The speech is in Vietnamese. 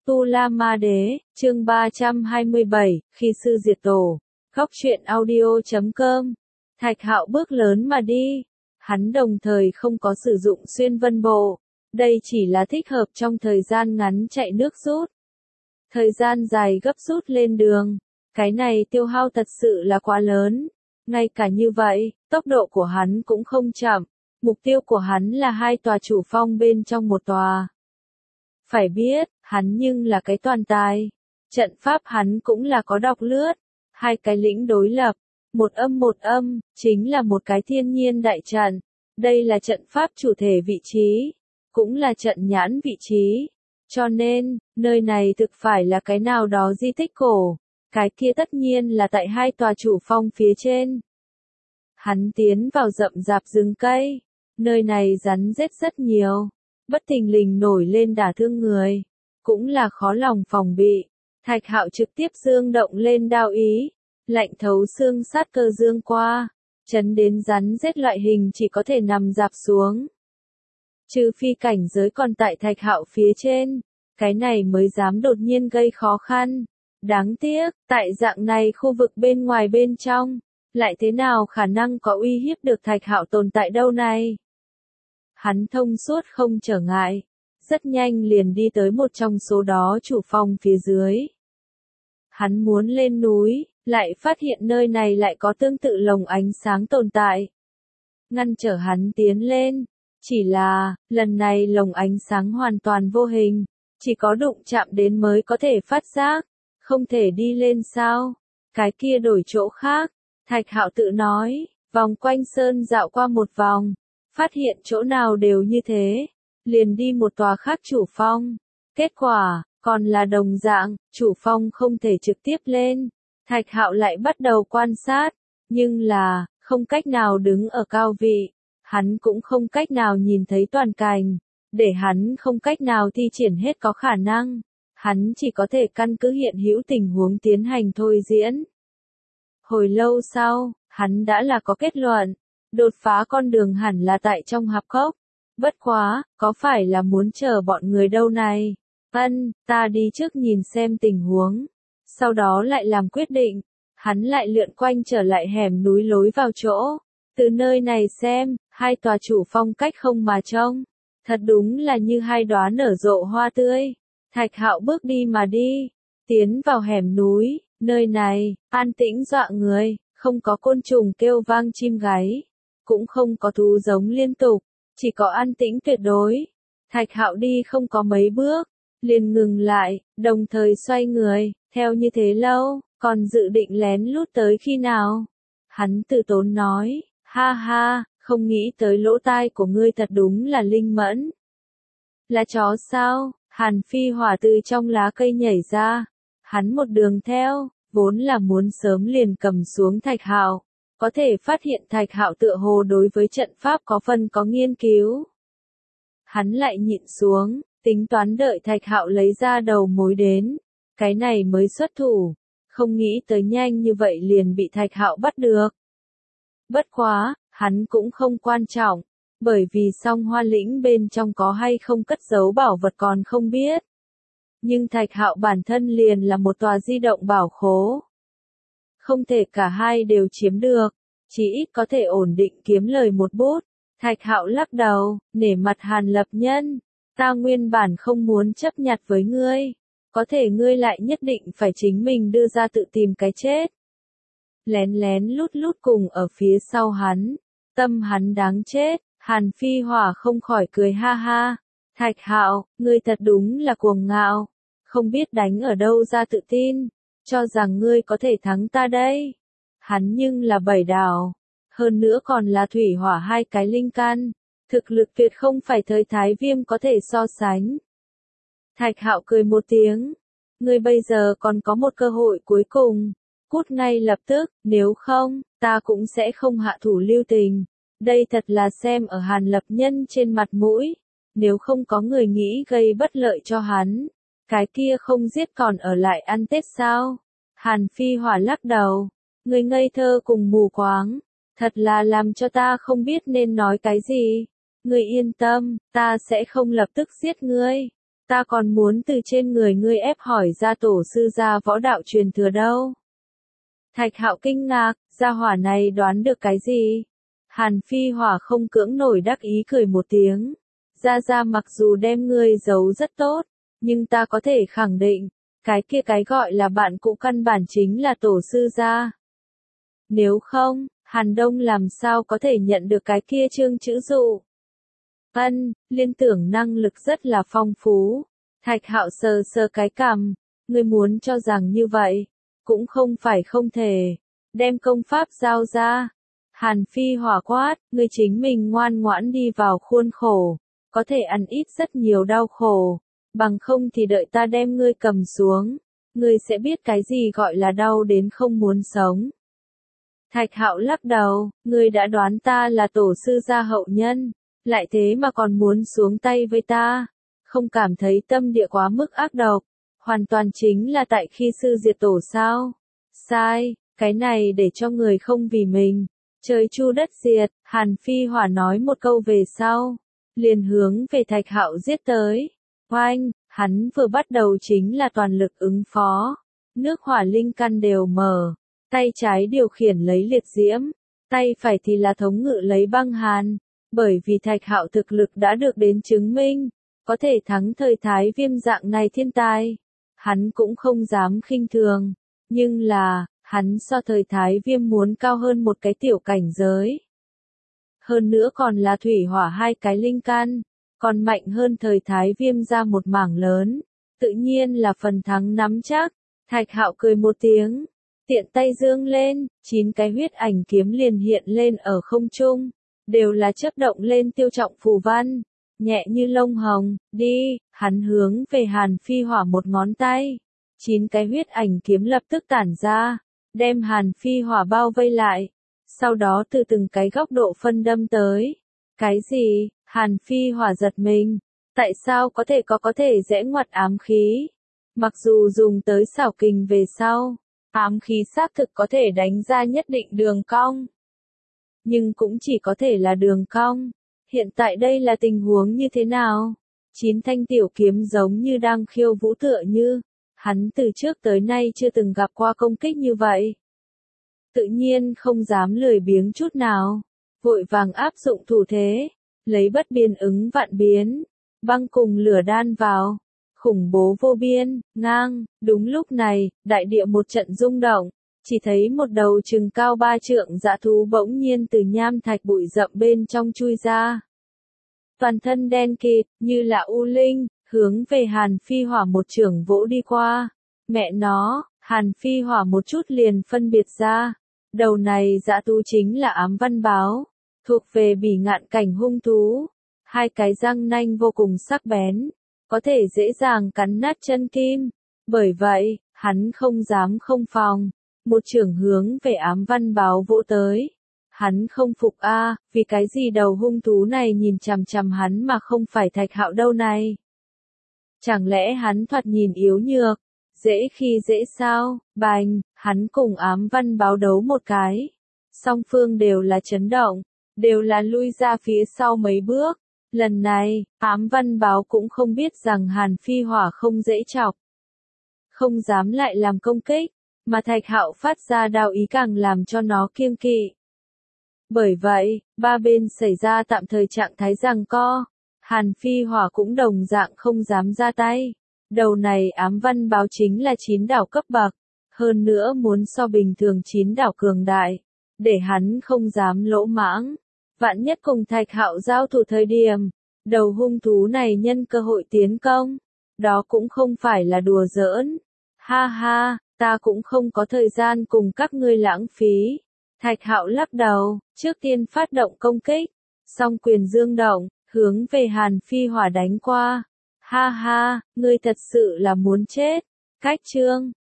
Tu La Ma Đế, chương 327, khi sư diệt tổ. Góc truyện audio.com. Thạch Hạo bước lớn mà đi. Hắn đồng thời không có sử dụng xuyên vân bộ. Đây chỉ là thích hợp trong thời gian ngắn chạy nước rút. Thời gian dài gấp rút lên đường. Cái này tiêu hao thật sự là quá lớn. Ngay cả như vậy, tốc độ của hắn cũng không chậm. Mục tiêu của hắn là 2 tòa chủ phong bên trong một tòa. Phải biết, hắn nhưng là cái toàn tài. Trận pháp hắn cũng là có đọc lướt. 2 cái lĩnh đối lập, một âm, chính là một cái thiên nhiên đại trận. Đây là trận pháp chủ thể vị trí, cũng là trận nhãn vị trí. Cho nên, nơi này thực phải là cái nào đó di tích cổ. Cái kia tất nhiên là tại 2 tòa chủ phong phía trên. Hắn tiến vào rậm rạp rừng cây. Nơi này rắn rết rất nhiều. Bất thình lình nổi lên đả thương người. Cũng là khó lòng phòng bị. Thạch Hạo trực tiếp dương động lên đao ý. Lạnh thấu xương sát cơ dương qua. Chấn đến rắn rết loại hình chỉ có thể nằm rạp xuống. Trừ phi cảnh giới còn tại Thạch Hạo phía trên. Cái này mới dám đột nhiên gây khó khăn. Đáng tiếc, tại dạng này khu vực bên ngoài bên trong. Lại thế nào khả năng có uy hiếp được Thạch Hạo tồn tại đâu này? Hắn thông suốt không trở ngại. Rất nhanh liền đi tới một trong số đó chủ phong phía dưới. Hắn muốn lên núi, lại phát hiện nơi này lại có tương tự lồng ánh sáng tồn tại. Ngăn trở hắn tiến lên. Chỉ là, lần này lồng ánh sáng hoàn toàn vô hình. Chỉ có đụng chạm đến mới có thể phát giác. Không thể đi lên sao? Cái kia đổi chỗ khác. Thạch Hạo tự nói, vòng quanh sơn dạo qua một vòng. Phát hiện chỗ nào đều như thế. Liền đi một tòa khác chủ phong. Kết quả, còn là đồng dạng, chủ phong không thể trực tiếp lên. Thạch Hạo lại bắt đầu quan sát. Nhưng là, không cách nào đứng ở cao vị. Hắn cũng không cách nào nhìn thấy toàn cảnh. Để hắn không cách nào thi triển hết có khả năng. Hắn chỉ có thể căn cứ hiện hữu tình huống tiến hành thôi diễn. Hồi lâu sau, hắn đã là có kết luận. Đột phá con đường hẳn là tại trong hạp cốc. Bất quá, có phải là muốn chờ bọn người đâu này? Ta đi trước nhìn xem tình huống. Sau đó lại làm quyết định. Hắn lại lượn quanh trở lại hẻm núi lối vào chỗ. Từ nơi này xem, 2 tòa chủ phong cách không mà trông. Thật đúng là như 2 đóa nở rộ hoa tươi. Thạch Hạo bước đi mà đi. Tiến vào hẻm núi. Nơi này, an tĩnh dọa người. Không có côn trùng kêu vang chim gáy. Cũng không có thú giống liên tục. Chỉ có an tĩnh tuyệt đối. Thạch Hạo đi không có mấy bước. Liền ngừng lại, đồng thời xoay người. Theo như thế lâu, còn dự định lén lút tới khi nào? Hắn tự tốn nói, ha ha, không nghĩ tới lỗ tai của ngươi thật đúng là linh mẫn. Là chó sao? Hàn Phi Hỏa từ trong lá cây nhảy ra. Hắn một đường theo, vốn là muốn sớm liền cầm xuống Thạch Hạo. Có thể phát hiện Thạch Hạo tựa hồ đối với trận pháp có phần có nghiên cứu. Hắn lại nhịn xuống, tính toán đợi Thạch Hạo lấy ra đầu mối đến. Cái này mới xuất thủ. Không nghĩ tới nhanh như vậy liền bị Thạch Hạo bắt được. Bất quá, hắn cũng không quan trọng. Bởi vì Song Hoa Lĩnh bên trong có hay không cất giấu bảo vật còn không biết. Nhưng Thạch Hạo bản thân liền là một tòa di động bảo khố. Không thể cả hai đều chiếm được. Chỉ ít có thể ổn định kiếm lời một bút. Thạch Hạo lắc đầu, nể mặt Hàn Lập Nhân. Ta nguyên bản không muốn chấp nhặt với ngươi. Có thể ngươi lại nhất định phải chính mình đưa ra tự tìm cái chết. Lén lén lút lút cùng ở phía sau hắn. Tâm hắn đáng chết. Hàn Phi Hỏa không khỏi cười ha ha. Thạch Hạo, ngươi thật đúng là cuồng ngạo. Không biết đánh ở đâu ra tự tin. Cho rằng ngươi có thể thắng ta đây. Hắn nhưng là 7 đảo. Hơn nữa còn là thủy hỏa 2 cái linh căn. Thực lực tuyệt không phải thời Thái Viêm có thể so sánh. Thạch Hạo cười một tiếng. Ngươi bây giờ còn có một cơ hội cuối cùng. Cút ngay lập tức, nếu không, ta cũng sẽ không hạ thủ lưu tình. Đây thật là xem ở Hàn Lập Nhân trên mặt mũi. Nếu không có người nghĩ gây bất lợi cho hắn. Cái kia không giết còn ở lại ăn Tết sao? Hàn Phi Hỏa lắc đầu. Người ngây thơ cùng mù quáng. Thật là làm cho ta không biết nên nói cái gì. Ngươi yên tâm, ta sẽ không lập tức giết ngươi. Ta còn muốn từ trên người ngươi ép hỏi ra tổ sư gia võ đạo truyền thừa đâu. Thạch Hạo kinh ngạc, gia hỏa này đoán được cái gì? Hàn Phi Hỏa không cưỡng nổi đắc ý cười một tiếng. Gia mặc dù đem ngươi giấu rất tốt, nhưng ta có thể khẳng định, cái gọi là bạn cũ căn bản chính là tổ sư gia. Nếu không, Hàn Đông làm sao có thể nhận được cái kia chương chữ dụ? Liên tưởng năng lực rất là phong phú. Thạch Hạo sờ sờ cái cằm, ngươi muốn cho rằng như vậy, cũng không phải không thể. Đem công pháp giao ra. Hàn Phi Hỏa quát, ngươi chính mình ngoan ngoãn đi vào khuôn khổ, có thể ăn ít rất nhiều đau khổ, bằng không thì đợi ta đem ngươi cầm xuống, ngươi sẽ biết cái gì gọi là đau đến không muốn sống. Thạch Hạo lắc đầu, ngươi đã đoán ta là tổ sư gia hậu nhân, lại thế mà còn muốn xuống tay với ta, không cảm thấy tâm địa quá mức ác độc, hoàn toàn chính là tại khi sư diệt tổ sao? Sai, cái này để cho người không vì mình, trời chu đất diệt. Hàn Phi Hỏa nói một câu về sau, liền hướng về Thạch Hạo giết tới. Oanh, hắn vừa bắt đầu chính là toàn lực ứng phó, nước hỏa linh căn đều mở, tay trái điều khiển lấy liệt diễm, tay phải thì là thống ngự lấy băng hàn, bởi vì Thạch Hạo thực lực đã được đến chứng minh, có thể thắng thời Thái Viêm dạng này thiên tài, hắn cũng không dám khinh thường, nhưng là, hắn so thời Thái Viêm muốn cao hơn một cái tiểu cảnh giới. Hơn nữa còn là thủy hỏa hai cái linh căn, còn mạnh hơn thời Thái Viêm ra một mảng lớn, tự nhiên là phần thắng nắm chắc. Thạch Hạo cười một tiếng, tiện tay giương lên, 9 cái huyết ảnh kiếm liền hiện lên ở không trung, đều là chớp động lên tiêu trọng phù văn, nhẹ như lông hồng. Đi, hắn hướng về Hàn Phi Hỏa một ngón tay, 9 cái huyết ảnh kiếm lập tức tản ra, đem Hàn Phi Hỏa bao vây lại, sau đó từ từng cái góc độ phân đâm tới. Cái gì? Hàn Phi Hỏa giật mình, tại sao có thể rẽ ngoặt ám khí? Mặc dù dùng tới xảo kình về sau, ám khí xác thực có thể đánh ra nhất định đường cong, nhưng cũng chỉ có thể là đường cong. Hiện tại đây là tình huống như thế nào? 9 thanh tiểu kiếm giống như đang khiêu vũ tựa như, hắn từ trước tới nay chưa từng gặp qua công kích như vậy. Tự nhiên không dám lười biếng chút nào, vội vàng áp dụng thủ thế, lấy bất biến ứng vạn biến, băng cùng lửa đan vào, khủng bố vô biên, ngang. Đúng lúc này, đại địa một trận rung động, chỉ thấy một đầu chừng cao 3 trượng dã thú bỗng nhiên từ nham thạch bụi rậm bên trong chui ra. Toàn thân đen kịt, như là u linh, hướng về Hàn Phi Hỏa một chưởng vỗ đi qua. Mẹ nó, Hàn Phi Hỏa một chút liền phân biệt ra, đầu này dã thú chính là ám văn báo, thuộc về bỉ ngạn cảnh hung thú, hai cái răng nanh vô cùng sắc bén, có thể dễ dàng cắn nát chân kim. Bởi vậy, hắn không dám không phòng, một chưởng hướng về ám văn báo vỗ tới. Hắn không phục vì cái gì đầu hung thú này nhìn chằm chằm hắn mà không phải Thạch Hạo đâu này? Chẳng lẽ hắn thoạt nhìn yếu nhược, dễ khi dễ sao? Bành, hắn cùng ám văn báo đấu một cái. Song phương đều là chấn động, đều là lui ra phía sau mấy bước. Lần này, ám văn báo cũng không biết rằng Hàn Phi Hỏa không dễ chọc, không dám lại làm công kích, mà Thạch Hạo phát ra đao ý càng làm cho nó kiêng kỵ. Bởi vậy, ba bên xảy ra tạm thời trạng thái giằng co, Hàn Phi Hỏa cũng đồng dạng không dám ra tay. Đầu này ám văn báo chính là 9 đảo cấp bậc, hơn nữa muốn so bình thường 9 đảo cường đại, để hắn không dám lỗ mãng. Vạn nhất cùng Thạch Hạo giao thủ thời điểm, đầu hung thú này nhân cơ hội tiến công, đó cũng không phải là đùa giỡn. Ha ha, ta cũng không có thời gian cùng các ngươi lãng phí. Thạch Hạo lắc đầu, trước tiên phát động công kích, song quyền dương động, hướng về Hàn Phi Hỏa đánh qua. Ha ha, ngươi thật sự là muốn chết. Cách chương